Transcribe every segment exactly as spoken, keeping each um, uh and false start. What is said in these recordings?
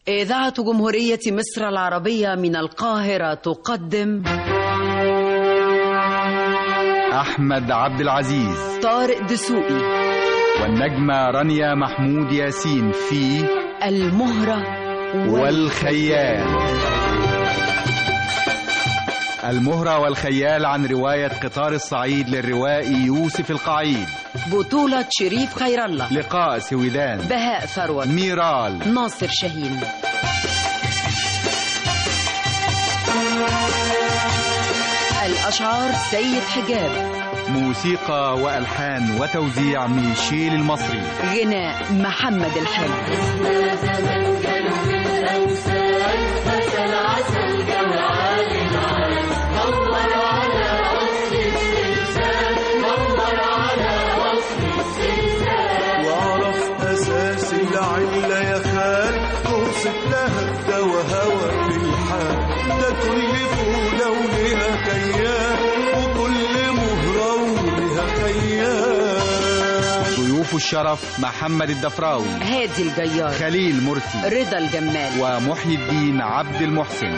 إذاعة جمهورية مصر العربية من القاهرة تقدم أحمد عبد العزيز، طارق دسوقي، والنجمة رانيا محمود ياسين في المهرة والخيال. المهرة والخيال عن رواية قطار الصعيد للروائي يوسف القعيد، بطولة شريف خير الله، لقاء سويدان، بهاء ثروت، ميرال، ناصر شاهين. الأشعار سيد حجاب، موسيقى وألحان وتوزيع ميشيل المصري، غناء محمد الحلو. العلة يا خال توصف لها الدوا هوا في الحال، ده كل فولة وليها كيان وكل مهرة وليها خيال. ضيوف الشرف محمد الدفراوي، هادي الجيار، خليل مرسي، رضا الجمال، ومحي الدين عبد المحسن.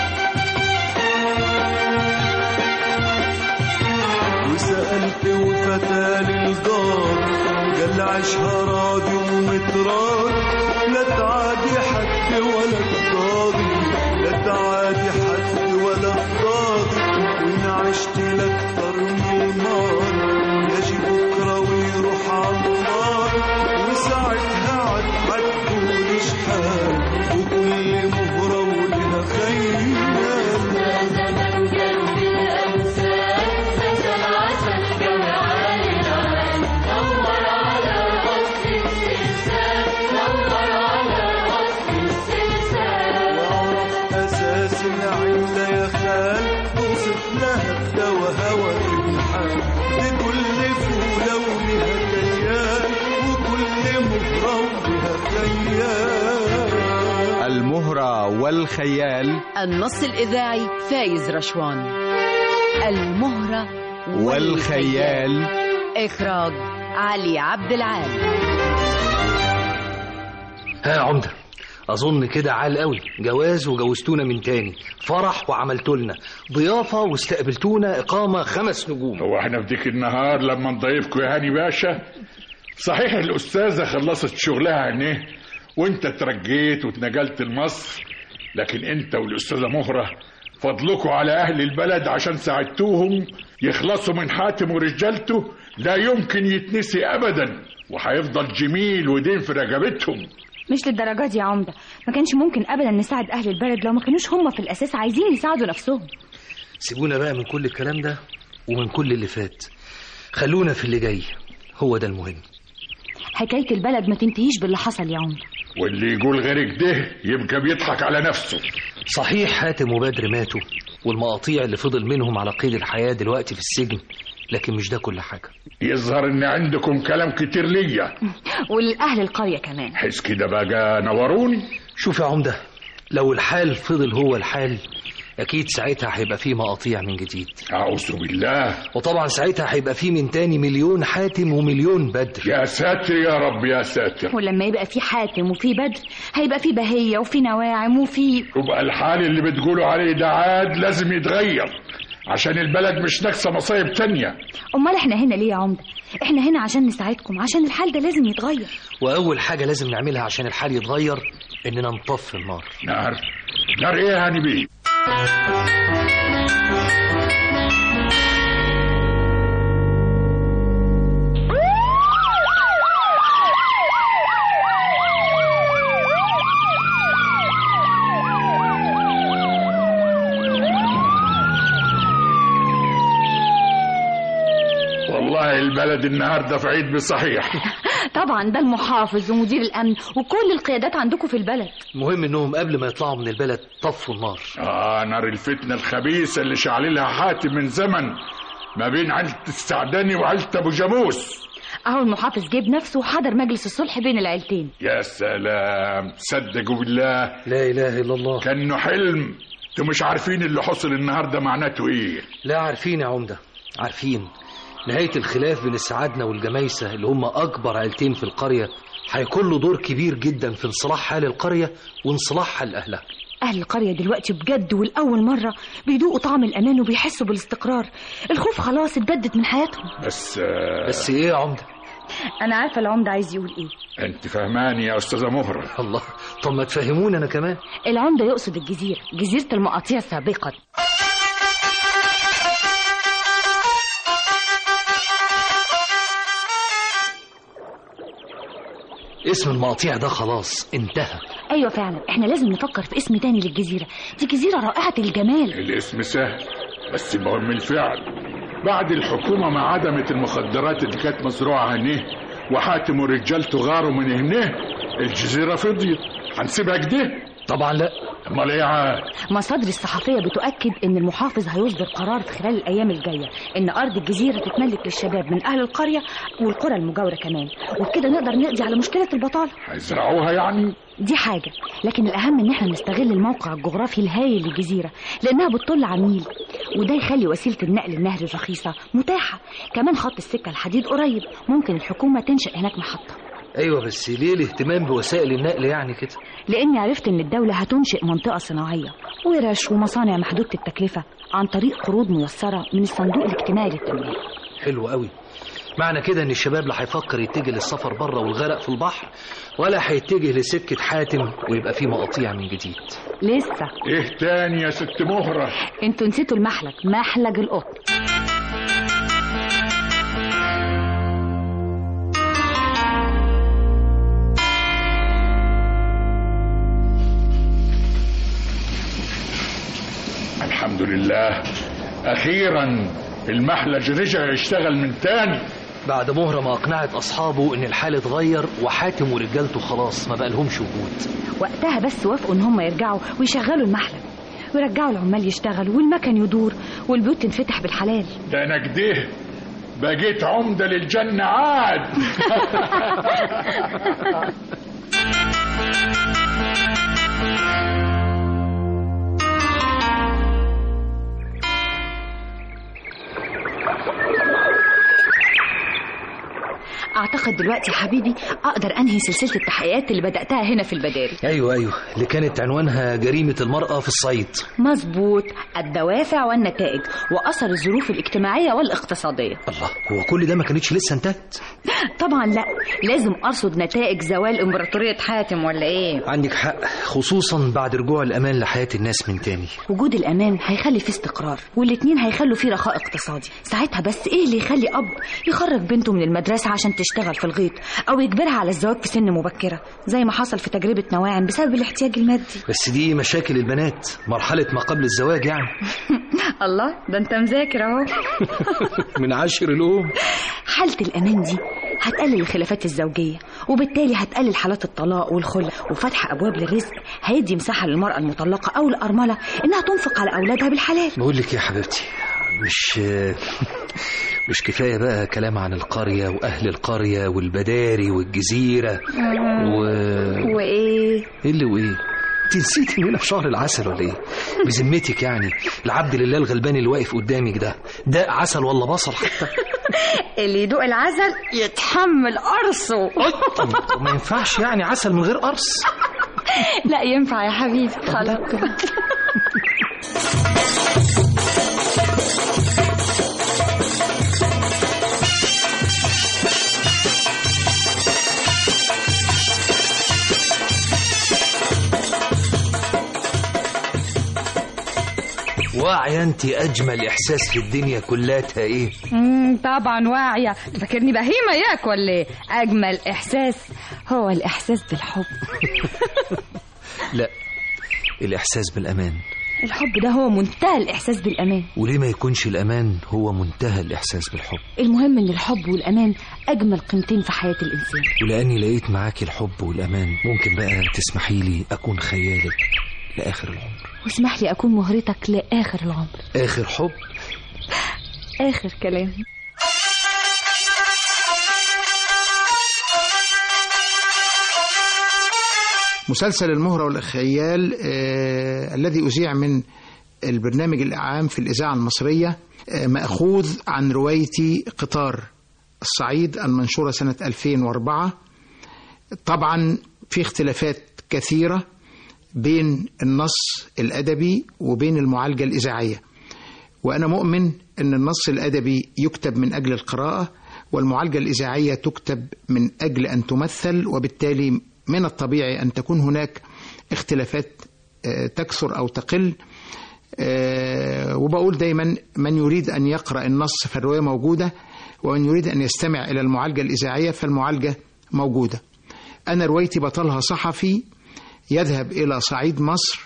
وسألت وفتالي الجار قال عيشها راضي ومتراضي، لا تعادي حد ولا تقاضي، لا تعادي حد ولا تقاضي، وإن عشت لأكتر من الماضي يجي بكرة ويروح عالنار، وساعتها عاد هتقول شحال وكل مهرة ولها خيال. المهرة والخيال، النص الإذاعي فايز رشوان. المهرة والخيال، إخراج علي عبد العال. ها يا عمدة، أظن كده عال قوي. جواز وجوزتونا من تاني، فرح وعملتولنا ضيافة واستقبلتونا إقامة خمس نجوم. هو احنا في ديك النهار لما نضيفكم يا هاني باشا؟ صحيح الأستاذة خلصت شغلها عينيه وانت ترجيت واتنقلت لمصر، لكن انت والأستاذة مهرة فضلكوا على أهل البلد عشان ساعدتوهم يخلصوا من حاتم ورجالته لا يمكن يتنسي أبدا، وهيفضل جميل ودين في رقبتهم. مش للدرجة دي يا عمدة، ما كانش ممكن أبدا نساعد أهل البلد لو ما كانوش هم في الأساس عايزين يساعدوا نفسهم. سيبونا بقى من كل الكلام ده ومن كل اللي فات، خلونا في اللي جاي، هو ده المهم. حكاية البلد ما تنتهيش باللي حصل يا عمدة، واللي يقول غير كده يبقى بيضحك على نفسه. صحيح حاتم وبدر ماتوا والمقاطيع اللي فضل منهم على قيد الحياة دلوقتي في السجن، لكن مش ده كل حاجة. يظهر ان عندكم كلام كتير ليا والأهل القرية كمان. حس كده بقى نوروني. شوف يا عمدة، لو الحال فضل هو الحال أكيد ساعتها هيبقى فيه مقاطيع من جديد. أعوذ بالله. وطبعا ساعتها هيبقى فيه من تاني مليون حاتم ومليون بدر. يا ساتر يا رب يا ساتر. ولما يبقى فيه حاتم وفيه بدر هيبقى فيه بهية وفيه نواعم وفيه، يبقى الحال اللي بتقولوا عليه ده عاد لازم يتغير عشان البلد مش ناقصة مصايب تانية. أمال احنا هنا ليه يا عمدة؟ احنا هنا عشان نساعدكم، عشان الحال ده لازم يتغير. وأول حاجة لازم نعملها عشان الحال يتغير إننا نطفي النار. نار؟ نار إيه يا هاني بيه؟ والله البلد النهارده في عيد بصحيح. طبعا ده المحافظ ومدير الأمن وكل القيادات عندكم في البلد. المهم إنهم قبل ما يطلعوا من البلد طفوا النار. آه نار الفتنة الخبيثة اللي شعللها حاتم من زمن ما بين عيلة السعداني وعيلة أبو جاموس. أهو المحافظ جيب نفسه وحضر مجلس الصلح بين العيلتين. يا سلام، صدقوا بالله لا إله إلا الله، كأنه حلم. انتوا مش عارفين اللي حصل النهارده معناته ايه؟ لا عارفين يا عمدة، عارفين. نهاية الخلاف بين السعادنة والجمايسة اللي هم أكبر عيلتين في القرية هيكون له دور كبير جدا في انصلاح حال القرية وانصلاح حال أهلها. أهل القرية دلوقتي بجد والأول مرة بيدوقوا طعم الأمان وبيحسوا بالاستقرار. الخوف خلاص اتجدد من حياتهم. بس بس إيه يا عمدة؟ أنا عارفة العمدة عايز يقول إيه. أنت فهماني يا أستاذة مهرة؟ الله، طب ما تفهموني أنا كمان. العمدة يقصد الجزيرة، جزيرة المقاطيع سابقا. اسم المقاطيع ده خلاص انتهى. أيوة فعلا، احنا لازم نفكر في اسم تاني للجزيرة. دي جزيرة رائعة الجمال. الاسم سهل بس مهم الفعل. بعد الحكومة ما عدمت المخدرات اللي كانت مزروعة هنيه وحاتم ورجالته غاروا من هنيه، الجزيرة فضيت. هنسيبها كده؟ طبعا لا. امال ايه عاد؟ مصادر الصحفية بتؤكد ان المحافظ هيصدر قرار في خلال الايام الجاية ان ارض الجزيرة تتملك للشباب من اهل القرية والقرى المجاورة كمان، وبكده نقدر نقضي على مشكلة البطالة. هيزرعوها يعني؟ دي حاجة، لكن الأهم إن احنا نستغل الموقع الجغرافي الهائل للجزيرة لأنها بتطل على النيل، وده يخلي وسيلة النقل النهري الرخيصة متاحة. كمان خط السكة الحديد قريب، ممكن الحكومة تنشئ هناك محطة. أيوة بس ليه الاهتمام بوسائل النقل يعني كده؟ لأني عرفت إن الدولة هتنشئ منطقة صناعية ورش ومصانع محدودة التكلفة عن طريق قروض ميسرة من الصندوق الاجتماعي للتنمية. حلو قوي. معنى كده ان الشباب لا هيفكر يتجه للسفر بره والغرق في البحر، ولا هيتجه لسكة حاتم ويبقى فيه مقاطيع من جديد. لسه ايه تاني يا ست مهرة؟ انتوا نسيتوا المحلج، محلج القط. الحمد لله، اخيرا المحلج رجع يشتغل من تاني بعد مهرة ما اقنعت اصحابه ان الحال اتغير وحاتم ورجالته خلاص ما بقالهمش وجود. وقتها بس وافقوا ان هم يرجعوا ويشغلوا المحلج ويرجعوا العمال يشتغلوا والمكن يدور والبيوت تنفتح بالحلال. ده انا كده بقيت عمدة للجنة عاد. اعتقد دلوقتي يا حبيبي اقدر انهي سلسله التحقيقات اللي بداتها هنا في البداري. ايوه ايوه اللي كانت عنوانها جريمه المراه في الصعيد. مظبوط، الدوافع والنتائج واثر الظروف الاجتماعيه والاقتصاديه. الله، هو كل ده ما كانتش لسه انتهت؟ طبعا لا، لازم ارصد نتائج زوال امبراطوريه حاتم ولا ايه؟ عندك حق، خصوصا بعد رجوع الامان لحياه الناس من تاني. وجود الامان هيخلي فيه استقرار والاتنين هيخلوا فيه رخاء اقتصادي. ساعتها بس ايه اللي يخلي اب يخرج بنته من المدرسه عشان تشتغل في الغيط او يجبرها على الزواج في سن مبكره زي ما حصل في تجربه نواعم بسبب الاحتياج المادي؟ بس دي مشاكل البنات، مرحله ما قبل الزواج يعني. الله، ده انت مذاكر اهو. من عشر الام. حاله الامان دي هتقلل الخلافات الزوجيه وبالتالي هتقلل حالات الطلاق والخلع، وفتح ابواب للرزق هيدي مساحه للمراه المطلقه او الارمله انها تنفق على اولادها بالحلال. بقول لك يا حبيبتي، مش مش كفايه بقى كلام عن القريه واهل القريه والبداري والجزيره و وايه ايه اللي وايه؟ انت نسيتي اننا في شهر العسل ولا ايه؟ بذمتك يعني العبد لله الغلبان اللي واقف قدامك ده ده عسل ولا بصل حتى؟ اللي يدوق العسل يتحمل قرصه. طب ما ينفعش يعني عسل من غير قرص؟ لا ينفع يا حبيبي، خلاص. واعية انت اجمل احساس في الدنيا كلاتها ايه؟ امم طبعا واعية. فاكرني بهيمة ياك ولا ايه؟ اجمل احساس هو الاحساس بالحب. لا، الاحساس بالامان. الحب ده هو منتهى الاحساس بالامان. وليه ما يكونش الامان هو منتهى الاحساس بالحب؟ المهم ان الحب والامان اجمل قيمتين في حياة الانسان. ولاني لقيت معاكي الحب والامان ممكن بقى تسمحي لي اكون خيالك لاخر العمر. واسمح لي اكون مهرتك لاخر العمر. اخر حب، اخر كلام. مسلسل المهرة والخيال آه الذي أذيع من البرنامج العام في الإذاعة المصرية آه مأخوذ عن روايتي قطار الصعيد المنشورة سنة ألفين وأربعة طبعا في اختلافات كثيرة بين النص الأدبي وبين المعالجة الإذاعية، وأنا مؤمن أن النص الأدبي يكتب من أجل القراءة، والمعالجة الإذاعية تكتب من أجل أن تمثل، وبالتالي من الطبيعي أن تكون هناك اختلافات تكثر أو تقل. وبقول دايما من يريد أن يقرأ النص فالرواية موجودة، ومن يريد أن يستمع إلى المعالجة الإذاعية فالمعالجة موجودة. أنا روايتي بطلها صحفي يذهب إلى صعيد مصر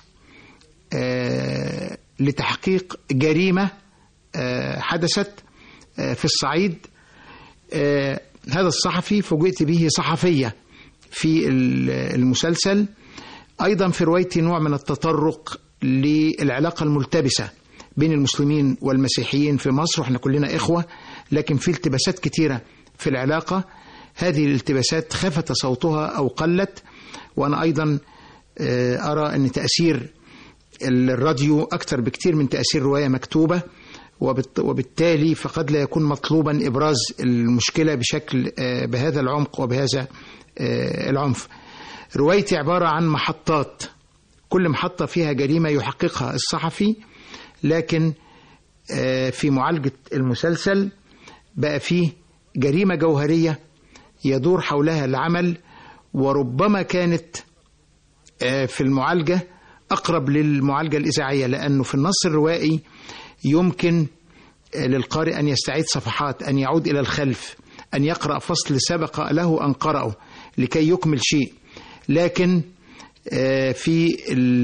لتحقيق جريمة حدثت في الصعيد. هذا الصحفي فوجئت به صحفية في المسلسل. أيضا في روايتي نوع من التطرق للعلاقة الملتبسة بين المسلمين والمسيحيين في مصر، وإحنا كلنا إخوة، لكن في التباسات كتيرة في العلاقة. هذه الالتباسات خفت صوتها أو قلت، وأنا أيضا أرى أن تأثير الراديو أكثر بكتير من تأثير رواية مكتوبة، وبالتالي فقد لا يكون مطلوبا إبراز المشكلة بشكل بهذا العمق وبهذا العنف. روايتي عبارة عن محطات، كل محطة فيها جريمة يحققها الصحفي، لكن في معالجة المسلسل بقى فيه جريمة جوهرية يدور حولها العمل، وربما كانت في المعالجة أقرب للمعالجة الإذاعية، لأنه في النص الروائي يمكن للقارئ أن يستعيد صفحات، أن يعود إلى الخلف، أن يقرأ فصل سبق له أن قرأه لكي يكمل شيء. لكن في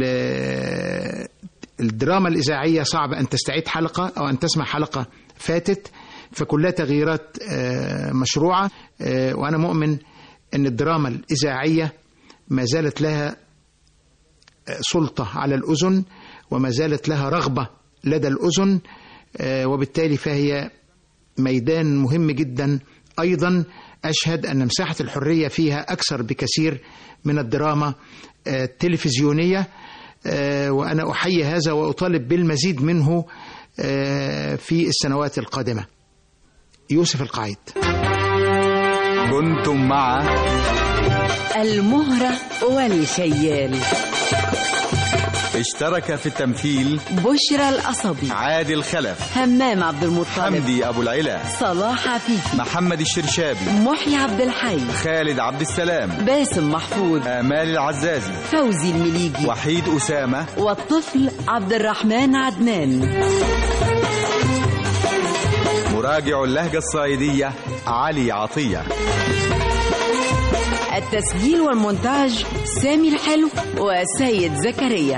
الدراما الإذاعية صعب أن تستعيد حلقة أو أن تسمع حلقة فاتت، فكلها تغييرات مشروعة. وأنا مؤمن أن الدراما الإذاعية ما زالت لها سلطة على الأذن، وما زالت لها رغبة لدى الأذن، وبالتالي فهي ميدان مهم جدا. أيضا أشهد أن مساحة الحرية فيها أكثر بكثير من الدراما التلفزيونية، وأنا أحيي هذا وأطالب بالمزيد منه في السنوات القادمة. يوسف القعيد. كنتم مع المهرة والخيال. اشترك في التمثيل بشرى القصبي، عادل خلف، همام عبد المطلب، حمدي أبو العلا، صلاح عفيفي، محمد الشرشابي، محي عبد الحي، خالد عبد السلام، باسم محفوظ، آمال العزازي، فوزي المليجي، وحيد أسامة، والطفل عبد الرحمن عدنان. مراجع اللهجة الصعيدية علي عطية. التسجيل والمونتاج سامي الحلو وسيد زكريا.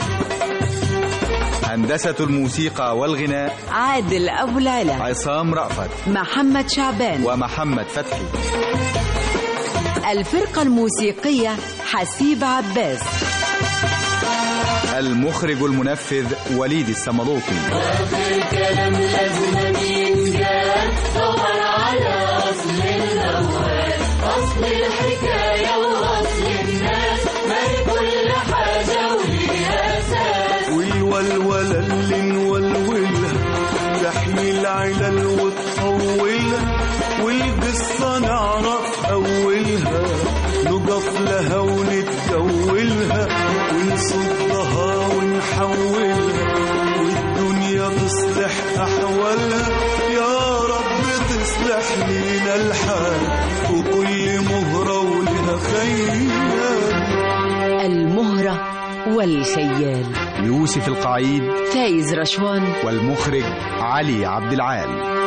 هندسة الموسيقى والغناء عادل أبو العلا، عصام رأفت، محمد شعبان، ومحمد فتحي. الفرقة الموسيقية حسيب عباس. المخرج المنفذ وليد السملوطي. وآخر كلام لازم ينجال، دور على أصل الأول، أصل الحكاية وأصل الناس، ما هي كل حاجة وليها أساس. والولولة اللي نولولها تحمي العلل وتطولها، والقصة نعرف أولها، نقف لها ونتجولها، ونصدها ونحولها، والدنيا تصلح أحوالها. يا رب تصلح لينا الحال، وكل مهرة ولها خيال. المهرة والخيال. يوسف القعيد، فايز رشوان، والمخرج علي عبد العال.